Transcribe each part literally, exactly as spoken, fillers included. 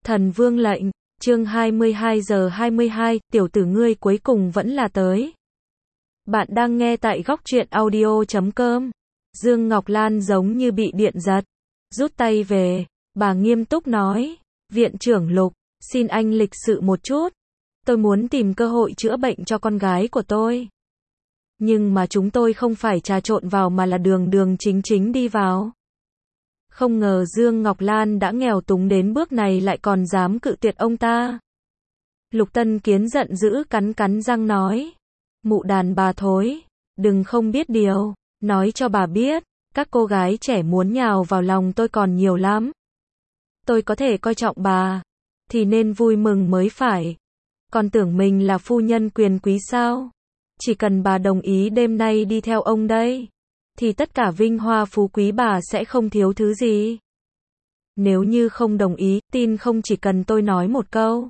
Thần vương lệnh, chương hai mươi hai giờ hai mươi hai, tiểu tử ngươi cuối cùng vẫn là tới. Bạn đang nghe tại góc truyện audio chấm com. Dương Ngọc Lan giống như bị điện giật. Rút tay về, bà nghiêm túc nói, viện trưởng Lục, xin anh lịch sự một chút. Tôi muốn tìm cơ hội chữa bệnh cho con gái của tôi. Nhưng mà chúng tôi không phải trà trộn vào mà là đường đường chính chính đi vào. Không ngờ Dương Ngọc Lan đã nghèo túng đến bước này lại còn dám cự tuyệt ông ta. Lục Tân Kiến giận dữ cắn cắn răng nói. Mụ đàn bà thối, đừng không biết điều, nói cho bà biết, các cô gái trẻ muốn nhào vào lòng tôi còn nhiều lắm. Tôi có thể coi trọng bà, thì nên vui mừng mới phải. Còn tưởng mình là phu nhân quyền quý sao? Chỉ cần bà đồng ý đêm nay đi theo ông đây, thì tất cả vinh hoa phú quý bà sẽ không thiếu thứ gì. Nếu như không đồng ý, tin không chỉ cần tôi nói một câu,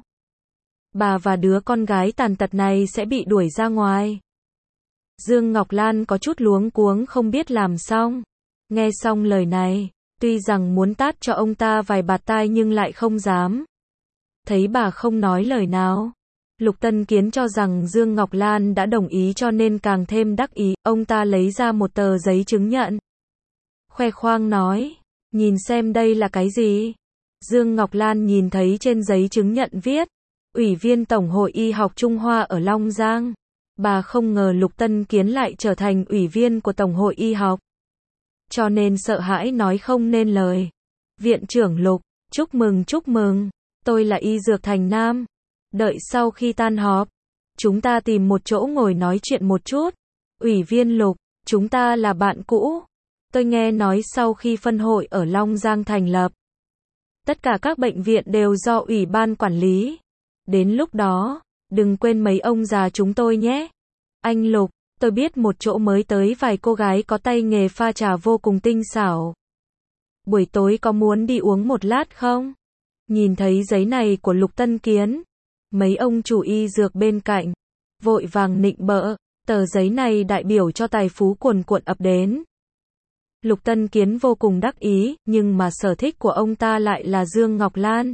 bà và đứa con gái tàn tật này sẽ bị đuổi ra ngoài. Dương Ngọc Lan có chút luống cuống không biết làm xong. Nghe xong lời này, tuy rằng muốn tát cho ông ta vài bạt tai nhưng lại không dám. Thấy bà không nói lời nào, Lục Tân Kiến cho rằng Dương Ngọc Lan đã đồng ý cho nên càng thêm đắc ý, ông ta lấy ra một tờ giấy chứng nhận. Khoe khoang nói, nhìn xem đây là cái gì? Dương Ngọc Lan nhìn thấy trên giấy chứng nhận viết, Ủy viên Tổng hội Y học Trung Hoa ở Long Giang. Bà không ngờ Lục Tân Kiến lại trở thành ủy viên của Tổng hội Y học. Cho nên sợ hãi nói không nên lời. Viện trưởng Lục, chúc mừng chúc mừng, tôi là Y Dược Thành Nam. Đợi sau khi tan họp, chúng ta tìm một chỗ ngồi nói chuyện một chút. Ủy viên Lục, chúng ta là bạn cũ. Tôi nghe nói sau khi phân hội ở Long Giang thành lập, tất cả các bệnh viện đều do ủy ban quản lý. Đến lúc đó, đừng quên mấy ông già chúng tôi nhé. Anh Lục, tôi biết một chỗ mới tới vài cô gái có tay nghề pha trà vô cùng tinh xảo. Buổi tối có muốn đi uống một lát không? Nhìn thấy giấy này của Lục Tân Kiến, mấy ông chủ y dược bên cạnh vội vàng nịnh bợ, tờ giấy này đại biểu cho tài phú cuồn cuộn ập đến. Lục Tân Kiến vô cùng đắc ý, nhưng mà sở thích của ông ta lại là Dương Ngọc Lan.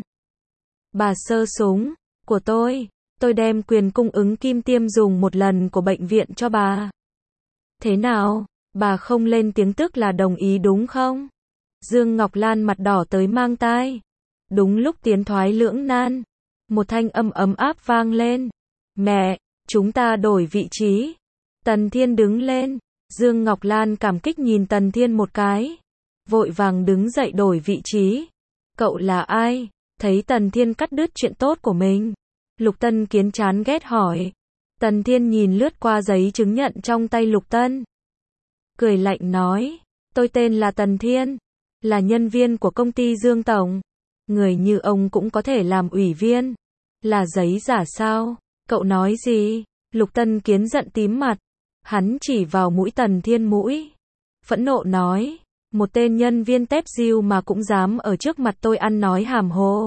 Bà sơ súng của tôi, tôi đem quyền cung ứng kim tiêm dùng một lần của bệnh viện cho bà. Thế nào, bà không lên tiếng tức là đồng ý đúng không? Dương Ngọc Lan mặt đỏ tới mang tai. Đúng lúc tiến thoái lưỡng nan, một thanh âm ấm áp vang lên. Mẹ, chúng ta đổi vị trí. Tần Thiên đứng lên. Dương Ngọc Lan cảm kích nhìn Tần Thiên một cái. Vội vàng đứng dậy đổi vị trí. Cậu là ai? Thấy Tần Thiên cắt đứt chuyện tốt của mình, Lục Tân Kiến chán ghét hỏi. Tần Thiên nhìn lướt qua giấy chứng nhận trong tay Lục Tân, cười lạnh nói, tôi tên là Tần Thiên, là nhân viên của công ty Dương Tổng. Người như ông cũng có thể làm ủy viên, là giấy giả sao? Cậu nói gì? Lục Tân Kiến giận tím mặt, hắn chỉ vào mũi Tần Thiên mũi, phẫn nộ nói, một tên nhân viên tép diêu mà cũng dám ở trước mặt tôi ăn nói hàm hồ.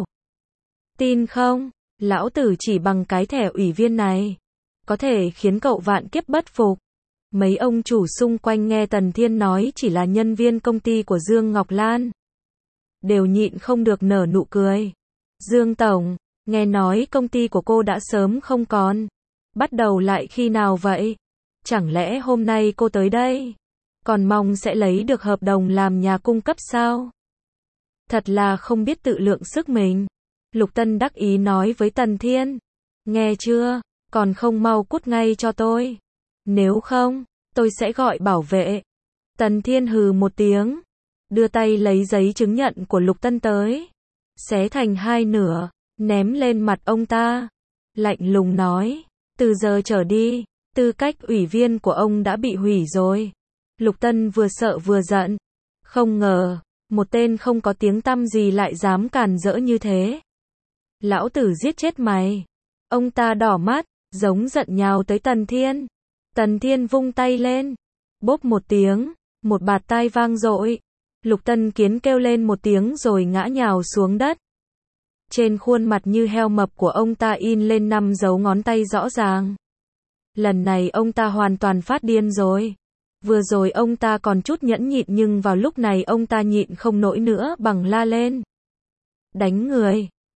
Tin không? Lão tử chỉ bằng cái thẻ ủy viên này, có thể khiến cậu vạn kiếp bất phục. Mấy ông chủ xung quanh nghe Tần Thiên nói chỉ là nhân viên công ty của Dương Ngọc Lan, đều nhịn không được nở nụ cười. Dương Tổng, nghe nói công ty của cô đã sớm không còn. Bắt đầu lại khi nào vậy? Chẳng lẽ hôm nay cô tới đây, còn mong sẽ lấy được hợp đồng làm nhà cung cấp sao? Thật là không biết tự lượng sức mình. Lục Tân đắc ý nói với Tần Thiên. Nghe chưa, còn không mau cút ngay cho tôi. Nếu không, tôi sẽ gọi bảo vệ. Tần Thiên hừ một tiếng, đưa tay lấy giấy chứng nhận của Lục Tân tới, xé thành hai nửa, ném lên mặt ông ta. Lạnh lùng nói, từ giờ trở đi, tư cách ủy viên của ông đã bị hủy rồi. Lục Tân vừa sợ vừa giận. Không ngờ, một tên không có tiếng tăm gì lại dám càn rỡ như thế. Lão tử giết chết mày. Ông ta đỏ mắt, giống giận nhào tới Tần Thiên. Tần Thiên vung tay lên, bốp một tiếng, một bạt tai vang dội. Lục Tân Kiến kêu lên một tiếng rồi ngã nhào xuống đất. Trên khuôn mặt như heo mập của ông ta in lên năm dấu ngón tay rõ ràng. Lần này ông ta hoàn toàn phát điên rồi. Vừa rồi ông ta còn chút nhẫn nhịn nhưng vào lúc này ông ta nhịn không nổi nữa bằng la lên. Đánh người.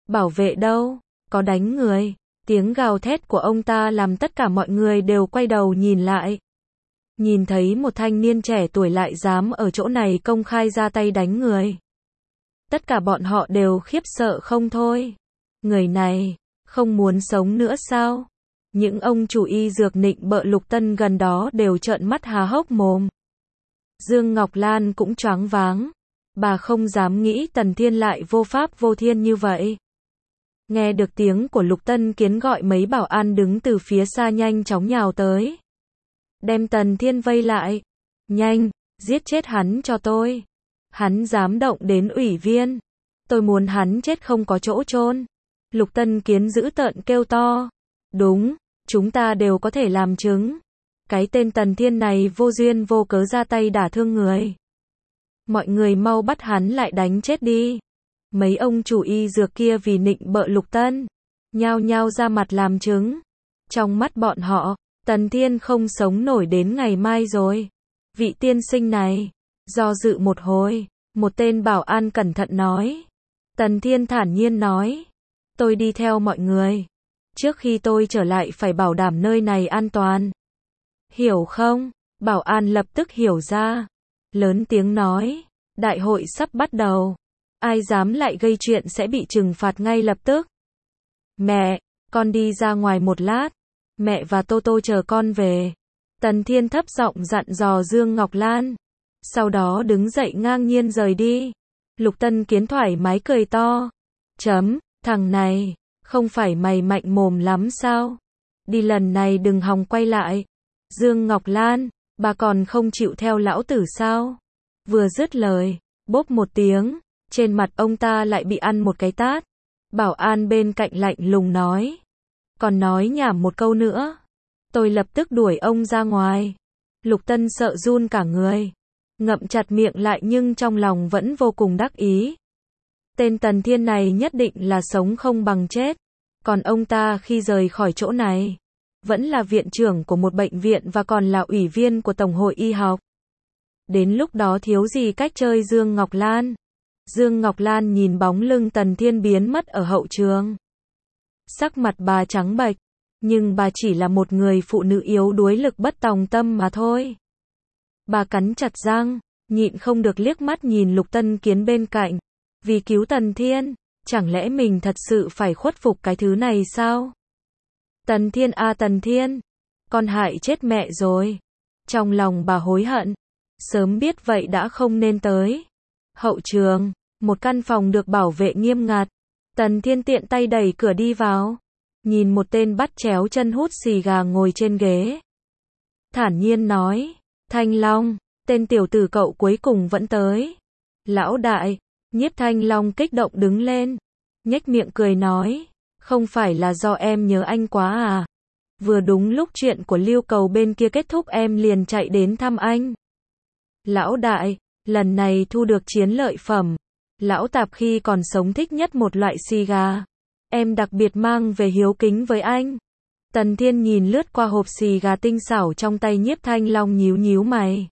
Bảo vệ đâu? Có đánh người. Tiếng gào thét của ông ta làm tất cả mọi người đều quay đầu nhìn lại. Nhìn thấy một thanh niên trẻ tuổi lại dám ở chỗ này công khai ra tay đánh người. Tất cả bọn họ đều khiếp sợ không thôi. Người này, không muốn sống nữa sao? Những ông chủ y dược nịnh bợ Lục Tân gần đó đều trợn mắt há hốc mồm. Dương Ngọc Lan cũng choáng váng. Bà không dám nghĩ Tần Thiên lại vô pháp vô thiên như vậy. Nghe được tiếng của Lục Tân Kiến gọi mấy bảo an đứng từ phía xa nhanh chóng nhào tới. Đem Tần Thiên vây lại. Nhanh, giết chết hắn cho tôi. Hắn dám động đến ủy viên. Tôi muốn hắn chết không có chỗ chôn. Lục Tân Kiến dữ tợn kêu to. Đúng, chúng ta đều có thể làm chứng. Cái tên Tần Thiên này vô duyên vô cớ ra tay đả thương người. Mọi người mau bắt hắn lại đánh chết đi. Mấy ông chủ y dược kia vì nịnh bợ Lục Tân, nhao nhao ra mặt làm chứng. Trong mắt bọn họ, Tần Thiên không sống nổi đến ngày mai rồi. Vị tiên sinh này, do dự một hồi, một tên bảo an cẩn thận nói. Tần Thiên thản nhiên nói, tôi đi theo mọi người. Trước khi tôi trở lại phải bảo đảm nơi này an toàn. Hiểu không? Bảo an lập tức hiểu ra. Lớn tiếng nói, đại hội sắp bắt đầu. Ai dám lại gây chuyện sẽ bị trừng phạt ngay lập tức. Mẹ, con đi ra ngoài một lát. Mẹ và Tô Tô chờ con về. Tần Thiên thấp giọng dặn dò Dương Ngọc Lan. Sau đó đứng dậy ngang nhiên rời đi. Lục Tân Kiến thoải mái cười to. Chấm, thằng này, không phải mày mạnh mồm lắm sao? Đi lần này đừng hòng quay lại. Dương Ngọc Lan, bà còn không chịu theo lão tử sao? Vừa dứt lời, bốp một tiếng, trên mặt ông ta lại bị ăn một cái tát. Bảo an bên cạnh lạnh lùng nói. Còn nói nhảm một câu nữa. Tôi lập tức đuổi ông ra ngoài. Lục Tân sợ run cả người. Ngậm chặt miệng lại nhưng trong lòng vẫn vô cùng đắc ý. Tên Tần Thiên này nhất định là sống không bằng chết. Còn ông ta khi rời khỏi chỗ này, vẫn là viện trưởng của một bệnh viện và còn là ủy viên của Tổng hội Y học. Đến lúc đó thiếu gì cách chơi Dương Ngọc Lan. Dương Ngọc Lan nhìn bóng lưng Tần Thiên biến mất ở hậu trường. Sắc mặt bà trắng bệch, nhưng bà chỉ là một người phụ nữ yếu đuối lực bất tòng tâm mà thôi. Bà cắn chặt răng, nhịn không được liếc mắt nhìn Lục Tân Kiến bên cạnh. Vì cứu Tần Thiên, chẳng lẽ mình thật sự phải khuất phục cái thứ này sao? Tần Thiên à Tần Thiên, con hại chết mẹ rồi. Trong lòng bà hối hận, sớm biết vậy đã không nên tới. Hậu trường, một căn phòng được bảo vệ nghiêm ngặt. Tần Thiên tiện tay đẩy cửa đi vào, nhìn một tên bắt chéo chân hút xì gà ngồi trên ghế. Thản nhiên nói, Thanh Long, tên tiểu tử cậu cuối cùng vẫn tới. Lão đại, Nhiếp Thanh Long kích động đứng lên, nhếch miệng cười nói, không phải là do em nhớ anh quá à? Vừa đúng lúc chuyện của Lưu Cầu bên kia kết thúc em liền chạy đến thăm anh. Lão đại, lần này thu được chiến lợi phẩm. Lão Tạp khi còn sống thích nhất một loại xì gà. Em đặc biệt mang về hiếu kính với anh. Tần Thiên nhìn lướt qua hộp xì gà tinh xảo trong tay Nhiếp Thanh Long nhíu nhíu mày.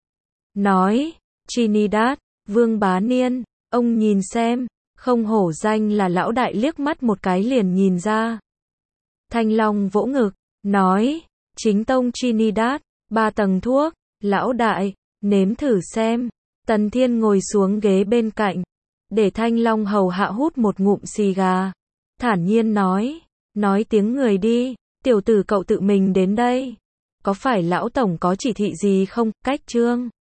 Nói, Trinidad, Vương Bá Niên, ông nhìn xem, không hổ danh là lão đại liếc mắt một cái liền nhìn ra. Thanh Long vỗ ngực, nói, chính tông Trinidad, ba tầng thuốc, lão đại, nếm thử xem. Tần Thiên ngồi xuống ghế bên cạnh, để Thanh Long hầu hạ hút một ngụm xì gà. Thản nhiên nói, nói tiếng người đi, tiểu tử cậu tự mình đến đây. Có phải lão tổng có chỉ thị gì không, cách trương?